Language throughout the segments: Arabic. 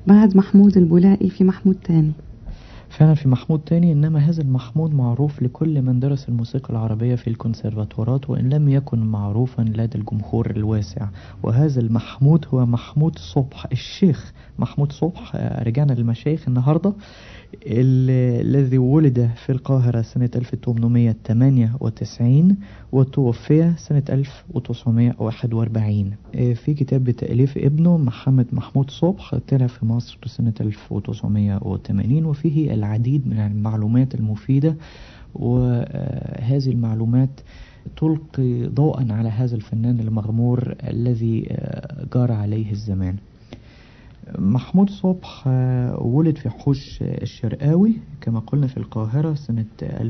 بعد محمود البولائي في محمود تاني. فعلا في محمود تاني، إنما هذا المحمود معروف لكل من درس الموسيقى العربية في الكونسرفاتورات، وإن لم يكن معروفا لدى الجمهور الواسع. وهذا المحمود هو محمود صبح، الشيخ محمود صبح. رجعنا للمشايخ النهاردة. الذي ولد في القاهرة سنة 1898 وتوفي سنة 1941. في كتاب بتأليف ابنه محمد محمود صبح، طلع في مصر سنة 1980، وفيه العديد من المعلومات المفيدة، وهذه المعلومات تلقي ضوءا على هذا الفنان المغمور الذي جار عليه الزمان. محمود صبح ولد في حوش الشرقاوي كما قلنا في القاهرة سنة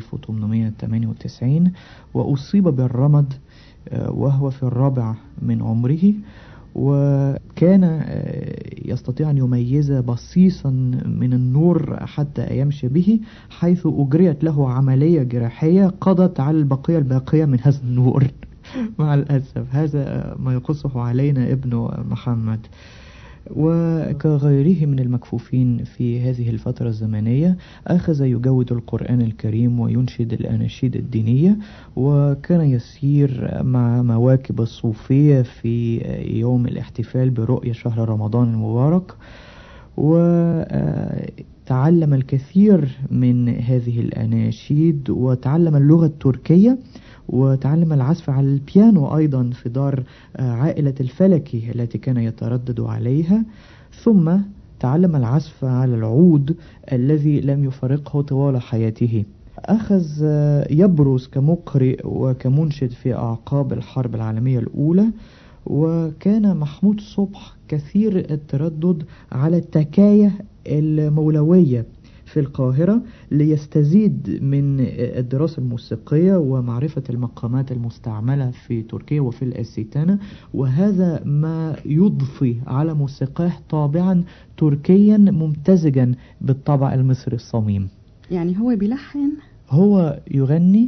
1898، وأصيب بالرمد وهو في الرابع من عمره، وكان يستطيع أن يميز بصيصا من النور حتى يمشي به، حيث أجريت له عملية جراحية قضت على البقية الباقية من هذا النور. مع الأسف هذا ما يقصه علينا ابن محمد. وكغيره من المكفوفين في هذه الفترة الزمنية أخذ يجود القرآن الكريم وينشد الأناشيد الدينية، وكان يسير مع مواكب الصوفية في يوم الاحتفال برؤية شهر رمضان المبارك، وتعلم الكثير من هذه الأناشيد، وتعلم اللغة التركية، وتعلم العزف على البيانو أيضا في دار عائلة الفلكي التي كان يتردد عليها، ثم تعلم العزف على العود الذي لم يفارقه طوال حياته. أخذ يبرز كمقرئ وكمنشد في أعقاب الحرب العالمية الأولى، وكان محمود صبح كثير التردد على التكاية المولوية في القاهرة ليستزيد من الدراسة الموسيقية ومعرفة المقامات المستعملة في تركيا وفي الأستانة، وهذا ما يضفي على موسيقاه طابعا تركيا ممتزجا بالطبع المصري الصميم. يعني هو بيلحن، هو يغني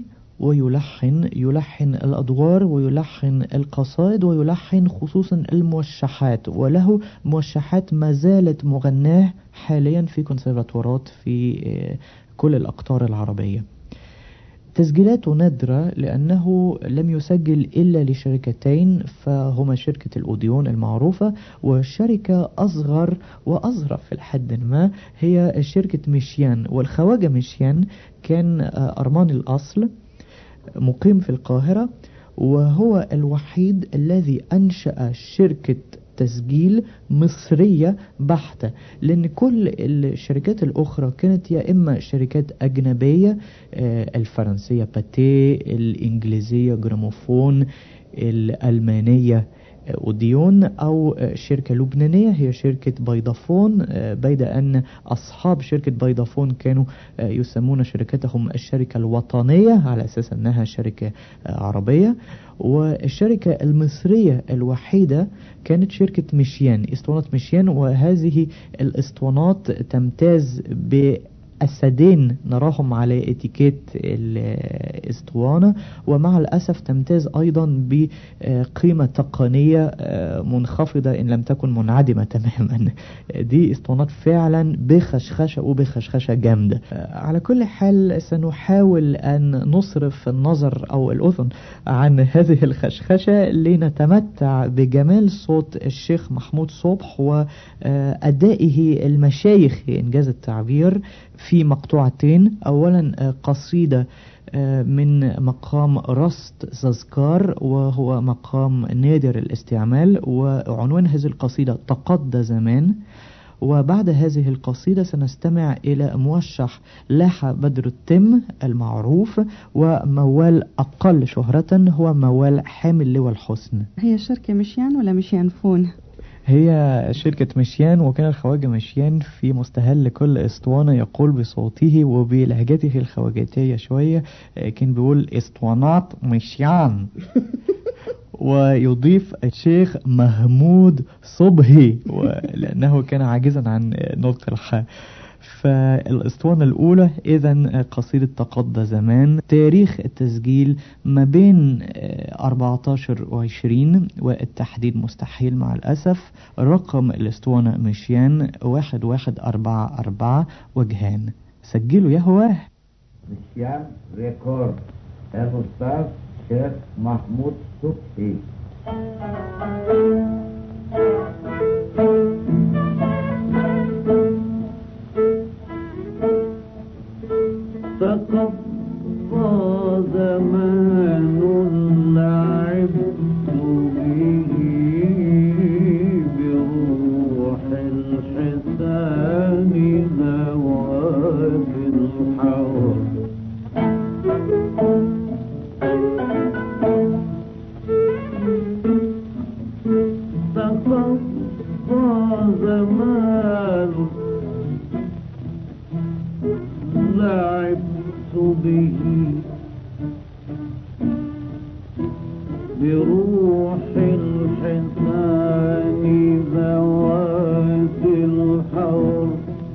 ويلحن الأدوار ويلحن القصائد ويلحن خصوصا الموشحات، وله موشحات ما زالت مغناه حاليا في كونسرفاتورات في كل الأقطار العربية. تسجيلاته نادرة لأنه لم يسجل إلا لشركتين، فهما شركة الأوديون المعروفة وشركة أصغر وأظرف في الحد ما هي شركة مشيان. والخواجة مشيان كان أرماني الأصل مقيم في القاهرة، وهو الوحيد الذي أنشأ شركة تسجيل مصرية بحتة، لأن كل الشركات الأخرى كانت يا إما شركات أجنبية، الفرنسية باتيه، الإنجليزية جراموفون، الألمانية أوديون، أو شركة لبنانية هي شركة بيضافون، بيد أن أصحاب شركة بيضافون كانوا يسمون شركتهم الشركة الوطنية على أساس أنها شركة عربية. والشركة المصرية الوحيدة كانت شركة مشيان، اسطوانات مشيان، وهذه الاسطوانات تمتاز أسدين نراهم على اتيكيت الاسطوانة، ومع الأسف تمتاز أيضا بقيمة تقنية منخفضة إن لم تكن منعدمة تماما. دي اسطوانات فعلا بخشخشة وبخشخشة جامدة. على كل حال سنحاول أن نصرف النظر أو الأذن عن هذه الخشخشة لنتمتع بجمال صوت الشيخ محمود صبح وأدائه المشايخ إنجاز التعبير في مقطوعتين. أولا قصيدة من مقام رست ززكار، وهو مقام نادر الاستعمال، وعنوان هذه القصيدة تقضى زمان. وبعد هذه القصيدة سنستمع إلى موشح لاحة بدر التم المعروف، وموال أقل شهرة هو موال حامل لواء الحسن. هي شركة مشيان ولا مشيان فون؟ هي شركة مشيان، وكان الخواجة مشيان في مستهل كل اسطوانة يقول بصوته وبلهجته الخواجاتية شوية، كان بيقول اسطوانات مشيان. ويضيف الشيخ محمود صبحي لأنه كان عاجزا عن نطق الحاء. فالاسطوانة الأولى إذن قصيدة تقضى زمان. تاريخ التسجيل ما بين 14 و20 والتحديد مستحيل مع الأسف. رقم الاسطوانة مشيان 1144 وجهان. سجلوا يا هواه. مشيان ريكورد الأستاذ شيخ محمود صبحي. تقضى زمان لعبت به بروح الحسان ذوات الحور. تقضى زمان لعبت به بروح الحسان ذوات الحور.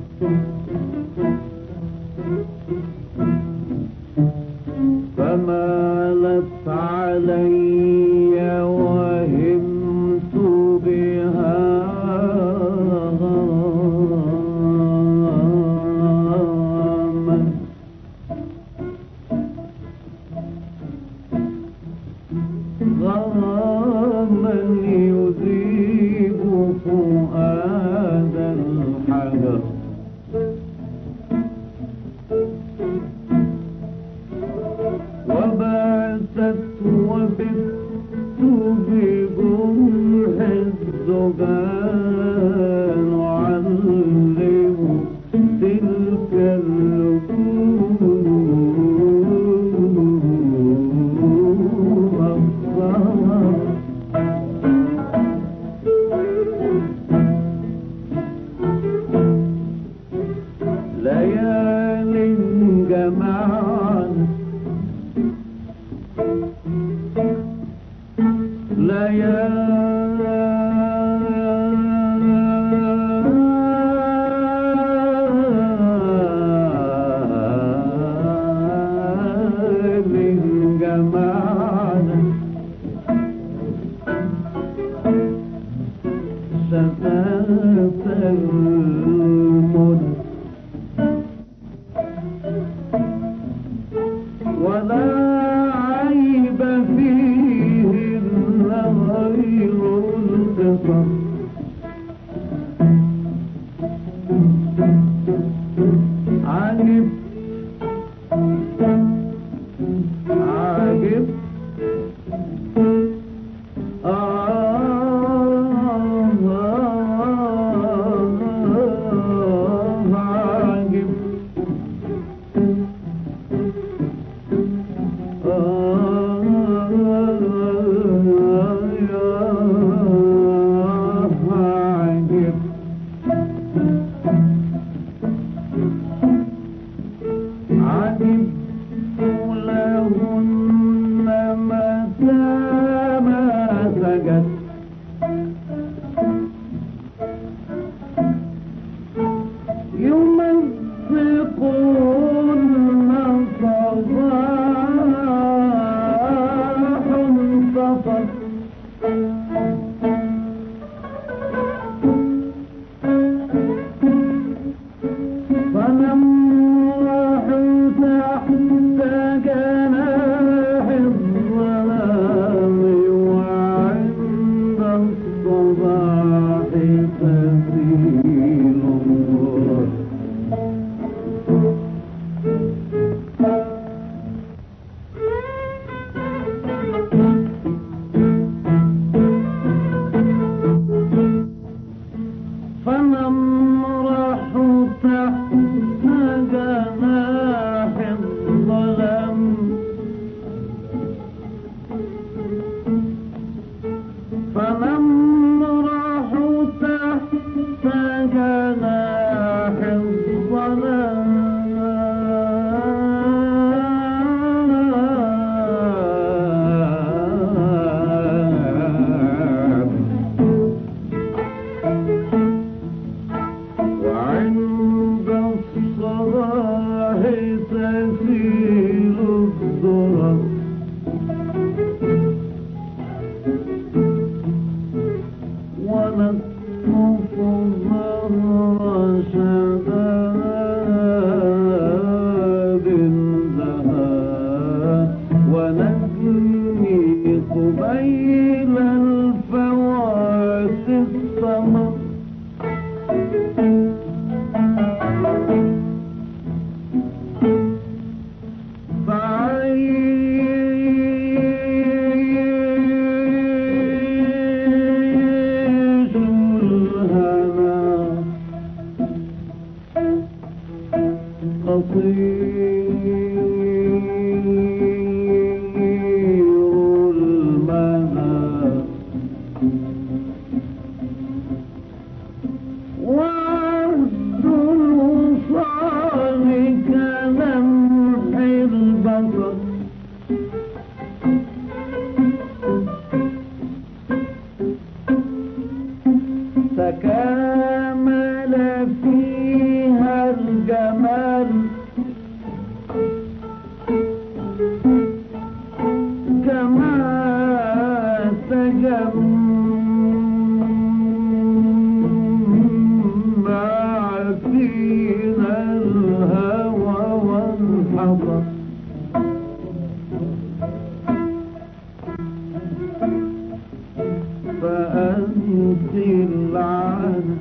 فمالت علي وهمت بها غراما يذيب فؤاد الحجر. وباتت وبت بجرح الزجان أعلم تلك ليال جمعان شفاف المد ولا عيب فيهن غير القصص. عجب عجب المنى وعرض الوصال كلمح البصر تكامل فيها الجمال كما تجمع فيها الهوى والحضر فأنت العهد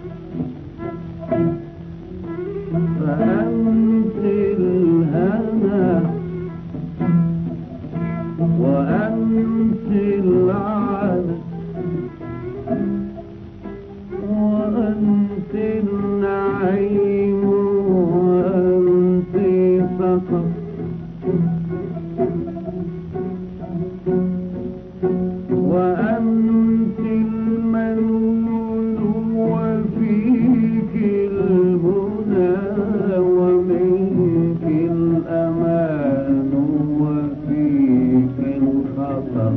فأنت الهنا وأنت العهد وأنت النعيم وأنت سقط وأنت المنون وفيك المنى ومنك الأمان وفيك الخطر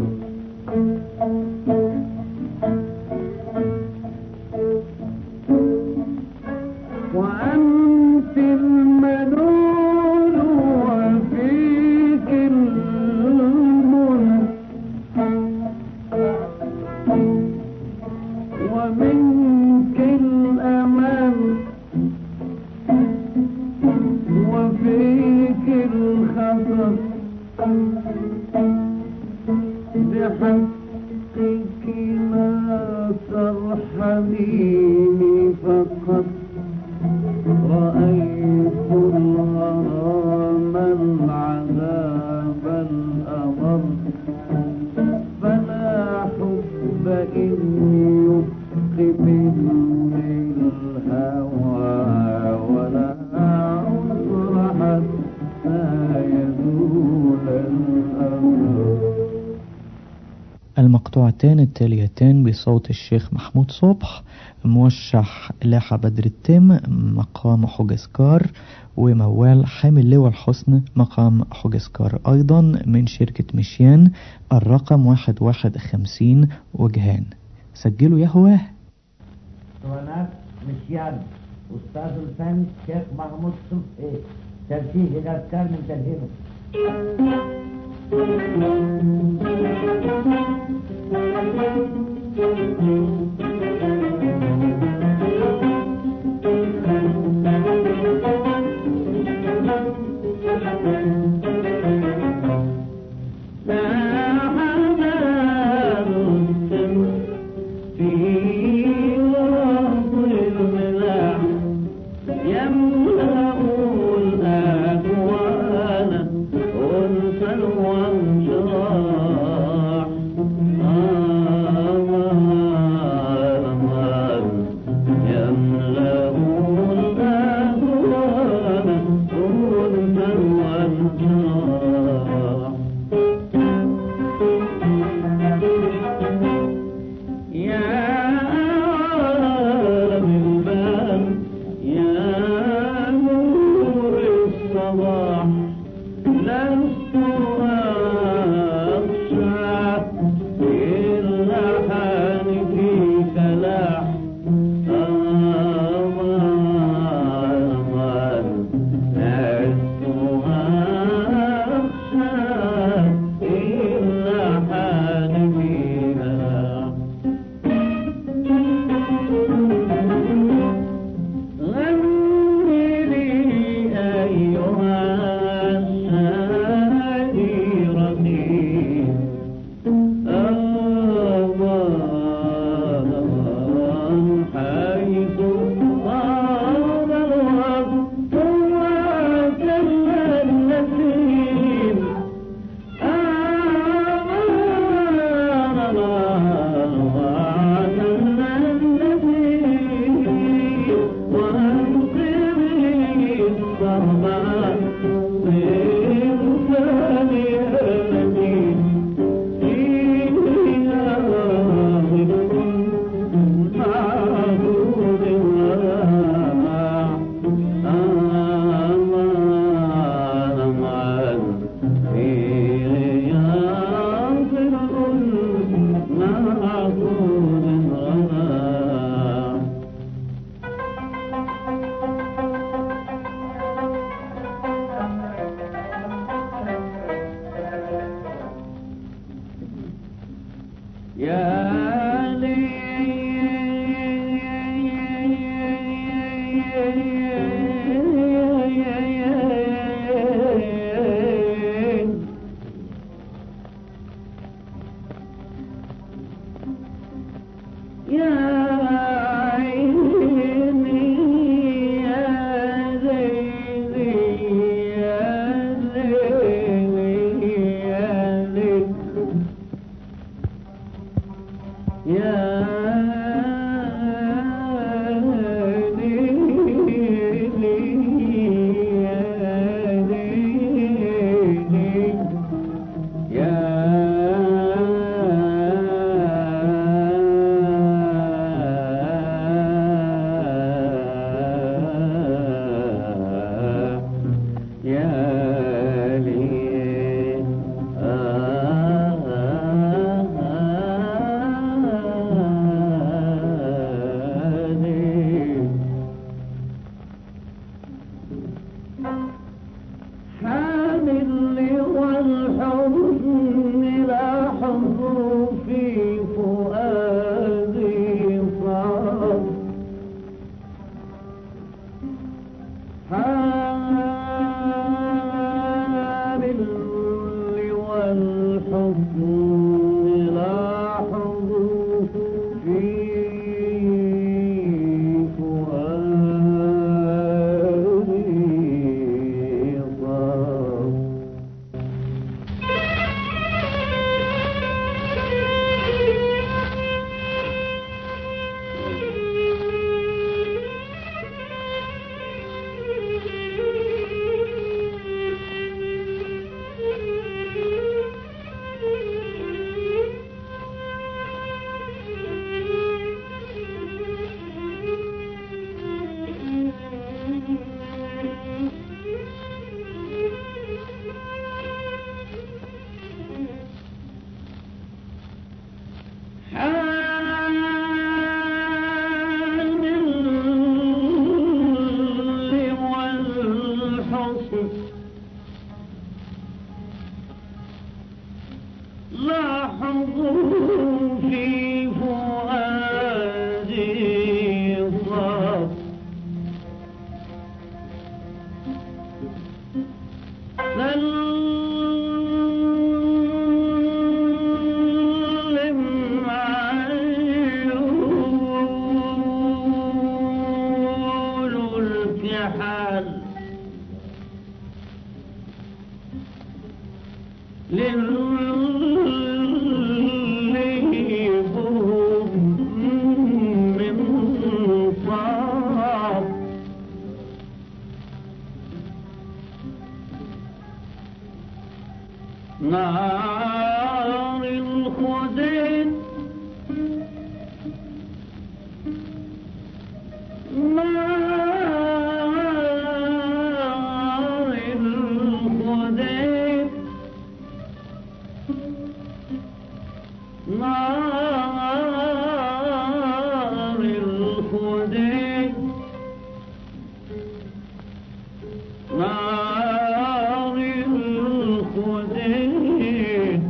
وأنت المنون وفيك المنى ومنك الأمان وفيك الخطر بحقك لا ترحميني فقط رأيت الغرام العذاب الأمر فلا حب إن يبقي مني الهوى ولا عذر حتى يزول الأمر. المقطوعتان التاليتان بصوت الشيخ محمود صبح موشح لاحة بدر التام مقام حجزكار وموال حامل لواء الحسن مقام حجزكار أيضا من شركة مشيان الرقم 151 وجهان. سجلوا يا هواه. اسطوانات مشيان أستاذ الفن شيخ محمود صبحي ترتيب الأفكار من تلهيبه. وانشراح نار الخدين نار الخدين نار الخدين نار الخدين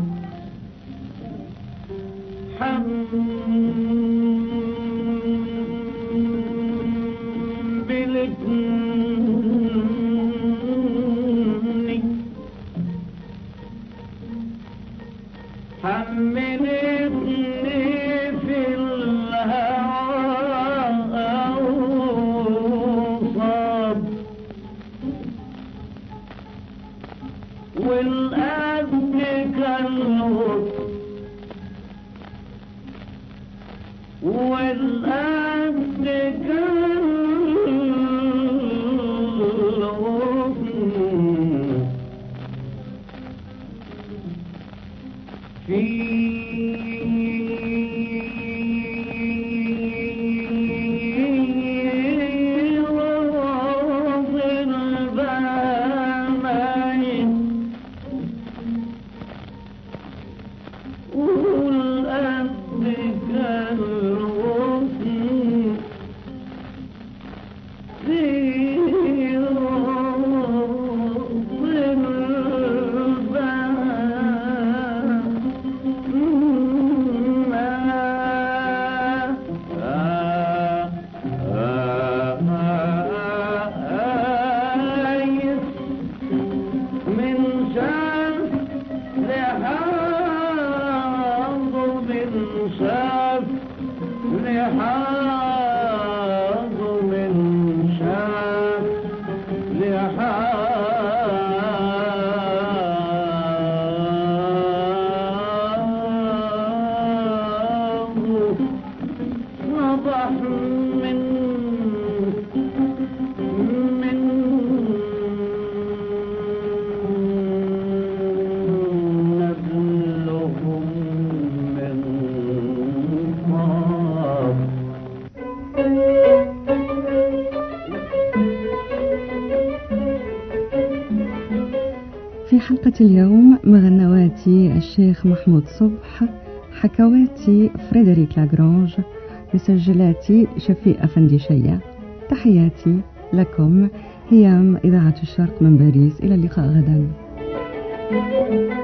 حلقة اليوم مغنواتي الشيخ محمود صبح، حكواتي فريدريك لاغرانج، مسجلاتي شفيق أفنديشية. تحياتي لكم، هيام إذاعة الشرق من باريس. إلى اللقاء غدا.